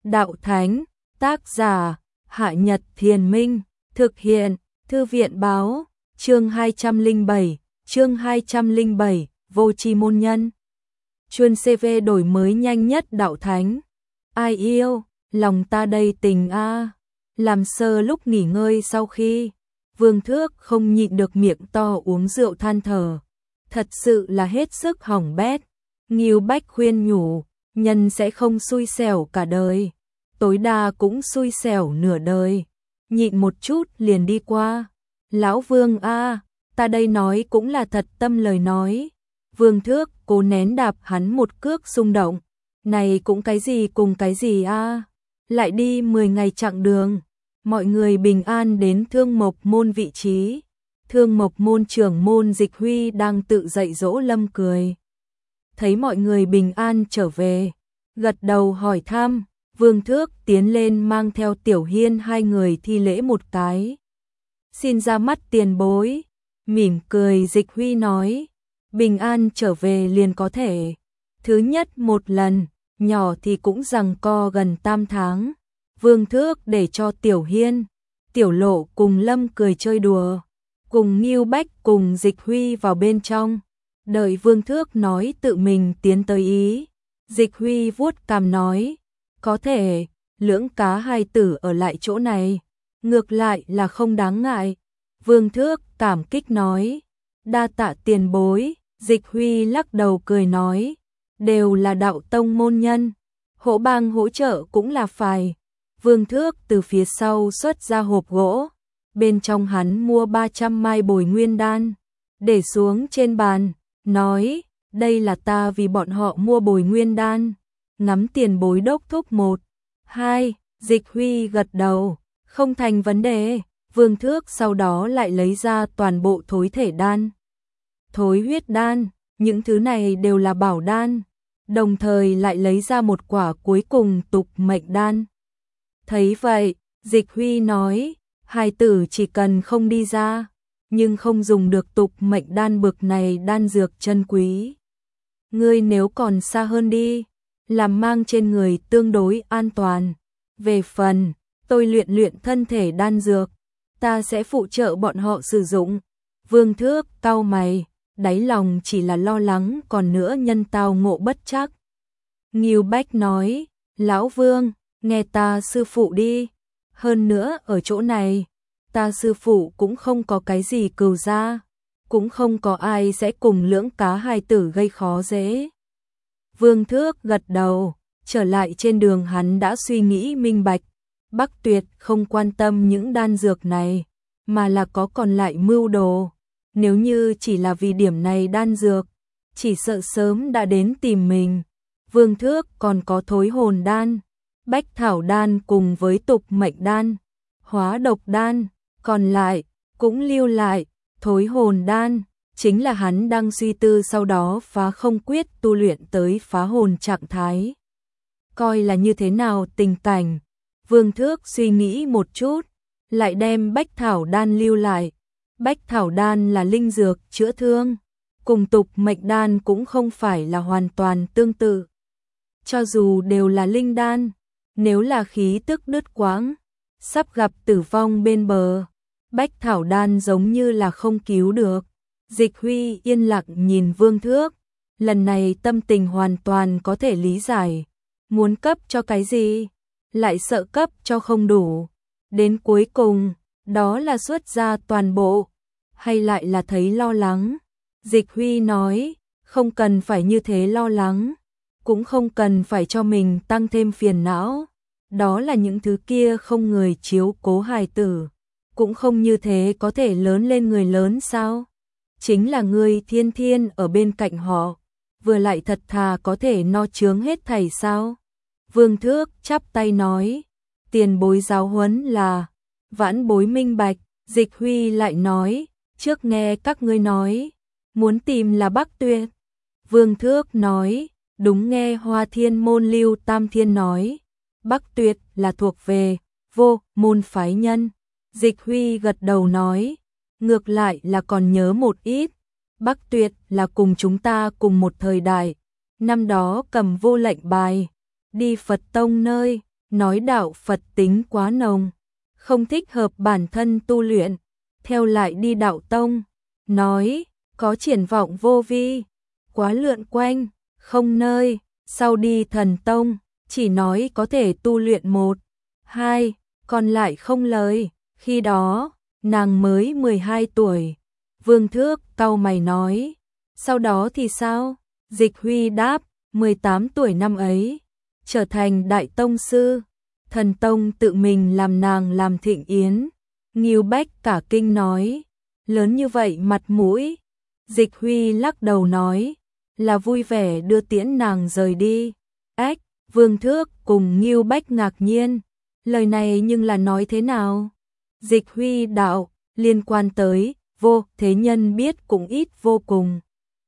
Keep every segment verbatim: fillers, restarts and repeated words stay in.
Đạo Thánh, tác giả, Hạ Nhật Thiền Minh, thực hiện, Thư viện báo, chương hai trăm lẻ bảy, chương hai trăm lẻ bảy, vô tri môn nhân. Chuyên xê vê đổi mới nhanh nhất Đạo Thánh. Ai yêu, lòng ta đầy tình a. Làm sơ lúc nghỉ ngơi sau khi, Vương Thước không nhịn được miệng to uống rượu than thở. Thật sự là hết sức hỏng bét. Ngưu Bách khuyên nhủ, nhân sẽ không xui xẻo cả đời, tối đa cũng xui xẻo nửa đời. Nhịn một chút liền đi qua. Lão Vương a, ta đây nói cũng là thật tâm lời nói. Vương Thước cố nén đạp hắn một cước xung động. Này cũng cái gì cùng cái gì a? Lại đi mười ngày chặng đường. Mọi người bình an đến Thương Mộc Môn vị trí. Thương Mộc Môn trưởng môn Dịch Huy đang tự dạy dỗ Lâm Cười. Thấy mọi người bình an trở về, gật đầu hỏi thăm. Vương Thước tiến lên mang theo Tiểu Hiên hai người thi lễ một cái. Xin ra mắt tiền bối. Mỉm cười Dịch Huy nói, bình an trở về liền có thể. Thứ nhất một lần, nhỏ thì cũng giằng co gần tam tháng. Vương Thước để cho Tiểu Hiên, Tiểu Lộ cùng Lâm Cười chơi đùa, cùng Ngưu Bách cùng Dịch Huy vào bên trong. Đợi Vương Thước nói tự mình tiến tới ý, Dịch Huy vuốt cằm nói, có thể, lưỡng cá hai tử ở lại chỗ này, ngược lại là không đáng ngại. Vương Thước cảm kích nói, đa tạ tiền bối. Dịch Huy lắc đầu cười nói, đều là đạo tông môn nhân, hỗ bang hỗ trợ cũng là phải. Vương Thước từ phía sau xuất ra hộp gỗ, bên trong hắn mua ba trăm mai bồi nguyên đan, để xuống trên bàn, nói, đây là ta vì bọn họ mua bồi nguyên đan, ngắm tiền bối đốc thúc một, hai. Dịch Huy gật đầu, không thành vấn đề. Vương Thước sau đó lại lấy ra toàn bộ thối thể đan, thối huyết đan, những thứ này đều là bảo đan, đồng thời lại lấy ra một quả cuối cùng tục mệnh đan. Thấy vậy, Dịch Huy nói, hai tử chỉ cần không đi ra, nhưng không dùng được tục mệnh đan bực này đan dược chân quý. Ngươi nếu còn xa hơn đi, làm mang trên người tương đối an toàn. Về phần, tôi luyện luyện thân thể đan dược, ta sẽ phụ trợ bọn họ sử dụng. Vương Thước cau mày, đáy lòng chỉ là lo lắng còn nữa nhân tao ngộ bất chắc. Ngưu Bách nói, Lão Vương, nghe ta sư phụ đi. Hơn nữa ở chỗ này, ta sư phụ cũng không có cái gì cừu gia, cũng không có ai sẽ cùng lưỡng cá hai tử gây khó dễ. Vương Thước gật đầu, trở lại trên đường hắn đã suy nghĩ minh bạch. Bắc Tuyệt không quan tâm những đan dược này, mà là có còn lại mưu đồ. Nếu như chỉ là vì điểm này đan dược, chỉ sợ sớm đã đến tìm mình. Vương Thước còn có thối hồn đan, bách thảo đan cùng với tục mệnh đan, hóa độc đan, còn lại cũng lưu lại. Thối hồn đan chính là hắn đang suy tư sau đó phá không quyết tu luyện tới phá hồn trạng thái. Coi là như thế nào tình cảnh. Vương Thước suy nghĩ một chút, lại đem bách thảo đan lưu lại. Bách thảo đan là linh dược chữa thương, cùng tục mệnh đan cũng không phải là hoàn toàn tương tự. Cho dù đều là linh đan, nếu là khí tức đứt quãng, sắp gặp tử vong bên bờ, bách thảo đan giống như là không cứu được. Dịch Huy yên lặng nhìn Vương Thước, lần này tâm tình hoàn toàn có thể lý giải. Muốn cấp cho cái gì, lại sợ cấp cho không đủ. Đến cuối cùng, đó là xuất ra toàn bộ, hay lại là thấy lo lắng. Dịch Huy nói, không cần phải như thế lo lắng, cũng không cần phải cho mình tăng thêm phiền não. Đó là những thứ kia không người chiếu cố hài tử, cũng không như thế có thể lớn lên người lớn sao? Chính là người thiên thiên ở bên cạnh họ, vừa lại thật thà có thể no chướng hết thảy sao? Vương Thước chắp tay nói, tiền bối giáo huấn là, vãn bối minh bạch. Dịch Huy lại nói, trước nghe các ngươi nói, muốn tìm là Bắc Tuyệt. Vương Thước nói, đúng nghe Hoa Thiên môn Lưu Tam Thiên nói, Bắc Tuyệt là thuộc về vô môn phái nhân. Dịch Huy gật đầu nói, ngược lại là còn nhớ một ít. Bắc Tuyệt là cùng chúng ta cùng một thời đại, năm đó cầm vô lệnh bài, đi Phật tông nơi, nói đạo Phật tính quá nồng, không thích hợp bản thân tu luyện, theo lại đi đạo tông, nói có triển vọng vô vi, quá lượn quanh, không nơi, sau đi thần tông, chỉ nói có thể tu luyện một, hai, còn lại không lời, khi đó, nàng mới mười hai tuổi. Vương Thước cau mày nói, sau đó thì sao? Dịch Huy đáp, mười tám tuổi năm ấy, trở thành đại tông sư, thần tông tự mình làm nàng làm thịnh yến. Ngưu Bách cả kinh nói, lớn như vậy mặt mũi. Dịch Huy lắc đầu nói, là vui vẻ đưa tiễn nàng rời đi. Ách, Vương Thước cùng Ngưu Bách ngạc nhiên, lời này nhưng là nói thế nào? Dịch Huy đạo, liên quan tới vô thế nhân biết cũng ít vô cùng.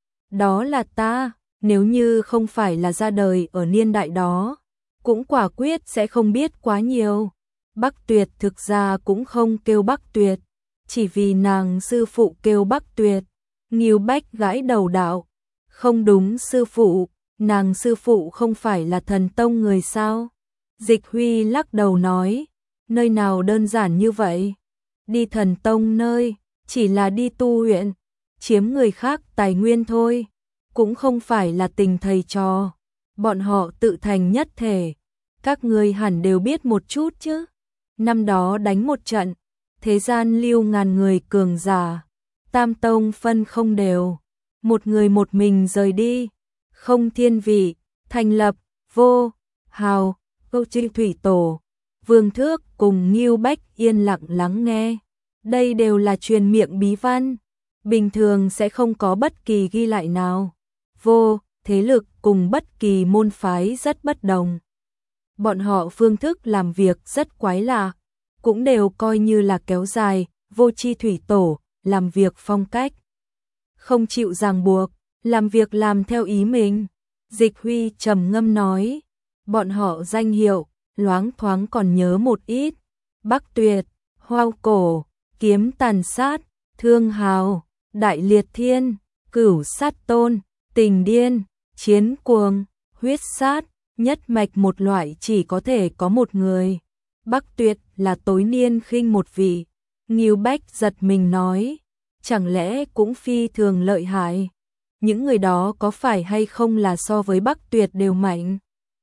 Đó là ta, nếu như không phải là ra đời ở niên đại đó, cũng quả quyết sẽ không biết quá nhiều. Bắc Tuyệt thực ra cũng không kêu Bắc Tuyệt, chỉ vì nàng sư phụ kêu Bắc Tuyệt. Ngưu Bách gãi đầu đạo, không đúng sư phụ, nàng sư phụ không phải là thần tông người sao? Dịch Huy lắc đầu nói, nơi nào đơn giản như vậy? Đi thần tông nơi, chỉ là đi tu luyện, chiếm người khác tài nguyên thôi, cũng không phải là tình thầy trò. Bọn họ tự thành nhất thể, các ngươi hẳn đều biết một chút chứ. Năm đó đánh một trận, thế gian lưu ngàn người cường giả, tam tông phân không đều, một người một mình rời đi, không thiên vị, thành lập, vô, hào, câu chi thủy tổ. Vương Thước cùng Ngưu Bách yên lặng lắng nghe, đây đều là truyền miệng bí văn, bình thường sẽ không có bất kỳ ghi lại nào. Vô, thế lực cùng bất kỳ môn phái rất bất đồng. Bọn họ phương thức làm việc rất quái lạ, cũng đều coi như là kéo dài, vô chi thủy tổ, làm việc phong cách. Không chịu ràng buộc, làm việc làm theo ý mình. Dịch Huy trầm ngâm nói, bọn họ danh hiệu, loáng thoáng còn nhớ một ít. Bắc Tuyệt, Hoao Cổ, Kiếm Tàn Sát, Thương Hào, Đại Liệt Thiên, Cửu Sát Tôn, Tình Điên, Chiến Cuồng, Huyết Sát, nhất mạch một loại chỉ có thể có một người. Bắc Tuyệt là tối niên khinh một vị. Ngưu Bách giật mình nói, chẳng lẽ cũng phi thường lợi hại? Những người đó có phải hay không là so với Bắc Tuyệt đều mạnh?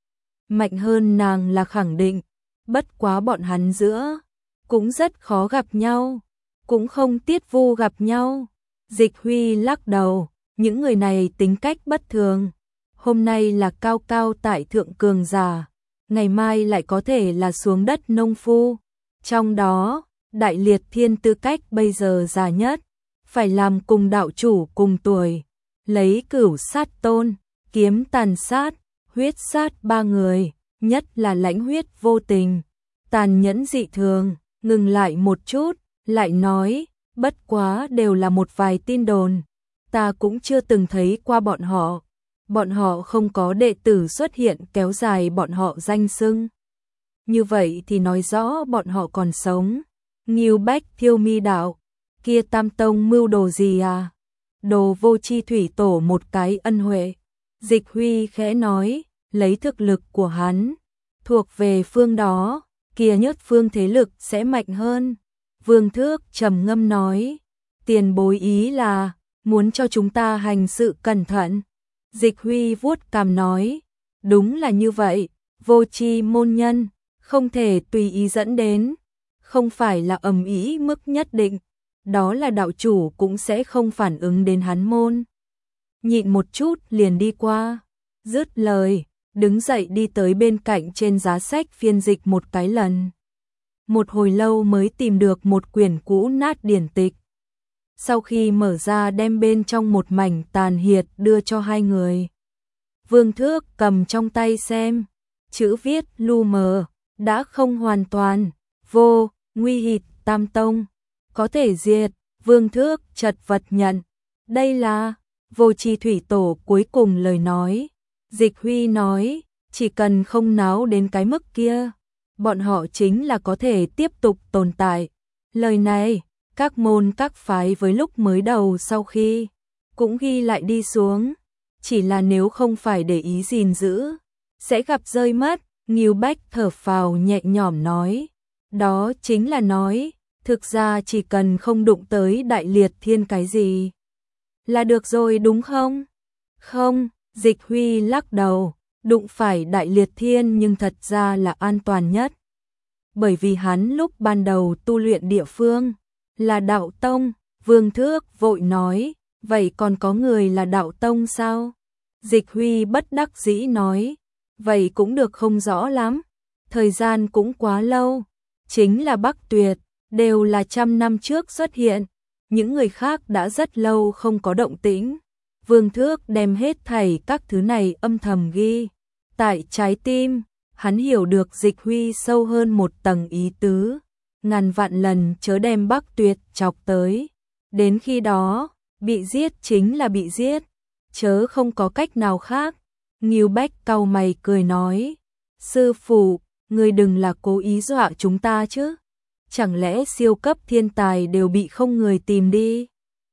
Mạnh hơn nàng là khẳng định, bất quá bọn hắn giữa, cũng rất khó gặp nhau, cũng không tiết vu gặp nhau. Dịch Huy lắc đầu, những người này tính cách bất thường. Hôm nay là cao cao tại thượng cường giả, ngày mai lại có thể là xuống đất nông phu. Trong đó, Đại Liệt Thiên tư cách bây giờ già nhất, phải làm cùng đạo chủ cùng tuổi. Lấy Cửu Sát Tôn, Kiếm Tàn Sát, Huyết Sát ba người, nhất là Lãnh Huyết vô tình, tàn nhẫn dị thường. Ngừng lại một chút, lại nói, bất quá đều là một vài tin đồn, ta cũng chưa từng thấy qua bọn họ. Bọn họ không có đệ tử xuất hiện kéo dài bọn họ danh xưng. Như vậy thì nói rõ bọn họ còn sống. Ngưu Bách thiêu mi đạo, kia tam tông mưu đồ gì à? Đồ vô chi thủy tổ một cái ân huệ. Dịch Huy khẽ nói, lấy thực lực của hắn, thuộc về phương đó, kia nhất phương thế lực sẽ mạnh hơn. Vương Thước trầm ngâm nói, tiền bối ý là, muốn cho chúng ta hành sự cẩn thận. Dịch Huy vuốt cằm nói, đúng là như vậy, vô chi môn nhân, không thể tùy ý dẫn đến, không phải là ầm ĩ mức nhất định, đó là đạo chủ cũng sẽ không phản ứng đến hắn môn. Nhịn một chút liền đi qua, dứt lời, đứng dậy đi tới bên cạnh trên giá sách phiên dịch một cái lần. Một hồi lâu mới tìm được một quyển cũ nát điển tịch. Sau khi mở ra đem bên trong một mảnh tàn hiệt đưa cho hai người. Vương Thước cầm trong tay xem, chữ viết lu mờ, đã không hoàn toàn, vô, nguy hịt, tam tông, có thể diệt. Vương Thước chật vật nhận, đây là vô chi thủy tổ cuối cùng lời nói. Dịch Huy nói, chỉ cần không náo đến cái mức kia, bọn họ chính là có thể tiếp tục tồn tại. Lời này, các môn các phái với lúc mới đầu sau khi, cũng ghi lại đi xuống. Chỉ là nếu không phải để ý gìn giữ, sẽ gặp rơi mất. Ngưu Bách thở phào nhẹ nhõm nói, đó chính là nói, thực ra chỉ cần không đụng tới Đại Liệt Thiên cái gì là được rồi đúng không? Không, Dịch Huy lắc đầu, đụng phải Đại Liệt Thiên nhưng thật ra là an toàn nhất. Bởi vì hắn lúc ban đầu tu luyện địa phương là đạo tông. Vương Thước vội nói, vậy còn có người là đạo tông sao? Dịch Huy bất đắc dĩ nói, vậy cũng được không rõ lắm, thời gian cũng quá lâu, chính là Bắc Tuyệt, đều là trăm năm trước xuất hiện, những người khác đã rất lâu không có động tĩnh. Vương Thước đem hết thảy các thứ này âm thầm ghi tại trái tim, hắn hiểu được Dịch Huy sâu hơn một tầng ý tứ, ngàn vạn lần chớ đem Bắc Tuyệt chọc tới. Đến khi đó, bị giết chính là bị giết, chớ không có cách nào khác. Ngưu Bách cau mày cười nói, sư phụ, ngươi đừng là cố ý dọa chúng ta chứ, chẳng lẽ siêu cấp thiên tài đều bị không người tìm đi?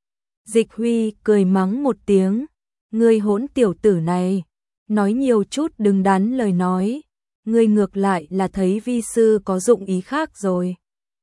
Dịch Huy cười mắng một tiếng, ngươi hỗn tiểu tử này, nói nhiều chút đừng đắn lời nói, ngươi ngược lại là thấy vi sư có dụng ý khác rồi.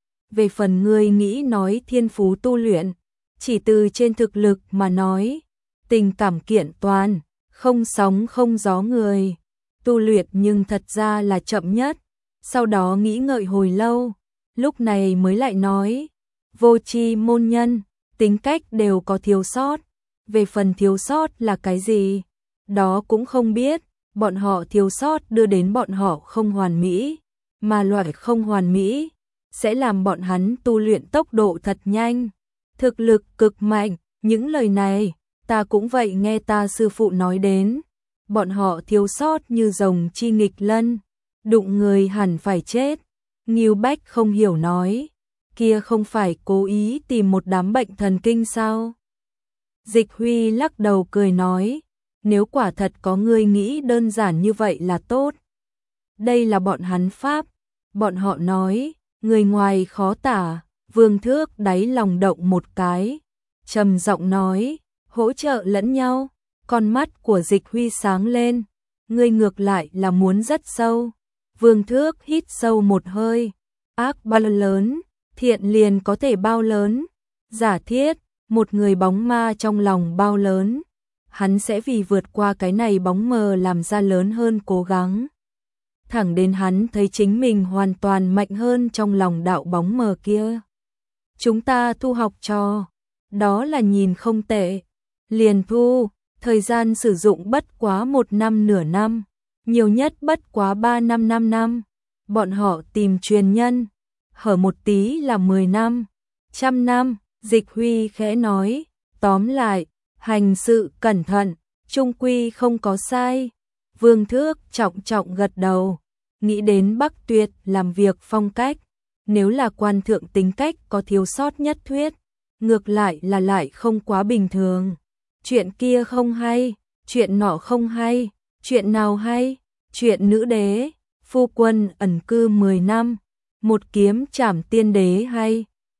Về phần ngươi nghĩ nói thiên phú tu luyện, chỉ từ trên thực lực mà nói, tình cảm kiện toàn, không sóng không gió người, tu luyện nhưng thật ra là chậm nhất, sau đó nghĩ ngợi hồi lâu, lúc này mới lại nói, vô tri môn nhân, tính cách đều có thiếu sót, về phần thiếu sót là cái gì, đó cũng không biết, bọn họ thiếu sót đưa đến bọn họ không hoàn mỹ, mà loại không hoàn mỹ sẽ làm bọn hắn tu luyện tốc độ thật nhanh, thực lực cực mạnh, những lời này, ta cũng vậy nghe ta sư phụ nói đến, bọn họ thiếu sót như rồng chi nghịch lân, đụng người hẳn phải chết. Ngưu Bách không hiểu nói, kia không phải cố ý tìm một đám bệnh thần kinh sao? Dịch Huy lắc đầu cười nói, nếu quả thật có người nghĩ đơn giản như vậy là tốt. Đây là bọn hắn pháp, bọn họ nói, người ngoài khó tả. Vương Thước đáy lòng động một cái, trầm giọng nói, hỗ trợ lẫn nhau. Con mắt của Dịch Huy sáng lên, ngươi ngược lại là muốn rất sâu. Vương Thước hít sâu một hơi, ác bao lớn, thiện liền có thể bao lớn. Giả thiết, một người bóng ma trong lòng bao lớn, hắn sẽ vì vượt qua cái này bóng mờ làm ra lớn hơn cố gắng. Thẳng đến hắn thấy chính mình hoàn toàn mạnh hơn trong lòng đạo bóng mờ kia. Chúng ta thu học trò, đó là nhìn không tệ, liền thu, thời gian sử dụng bất quá một năm nửa năm, nhiều nhất bất quá ba năm năm năm, bọn họ tìm truyền nhân, hở một tí là mười năm, trăm năm. Dịch Huy khẽ nói, tóm lại, hành sự cẩn thận, trung quy không có sai. Vương Thước trọng trọng gật đầu, nghĩ đến Bắc Tuyệt làm việc phong cách, nếu là quan thượng tính cách có thiếu sót nhất thuyết, ngược lại là lại không quá bình thường. Chuyện kia không hay, chuyện nọ không hay, chuyện nào hay, chuyện nữ đế, phu quân ẩn cư mười năm, một kiếm trảm tiên đế hay.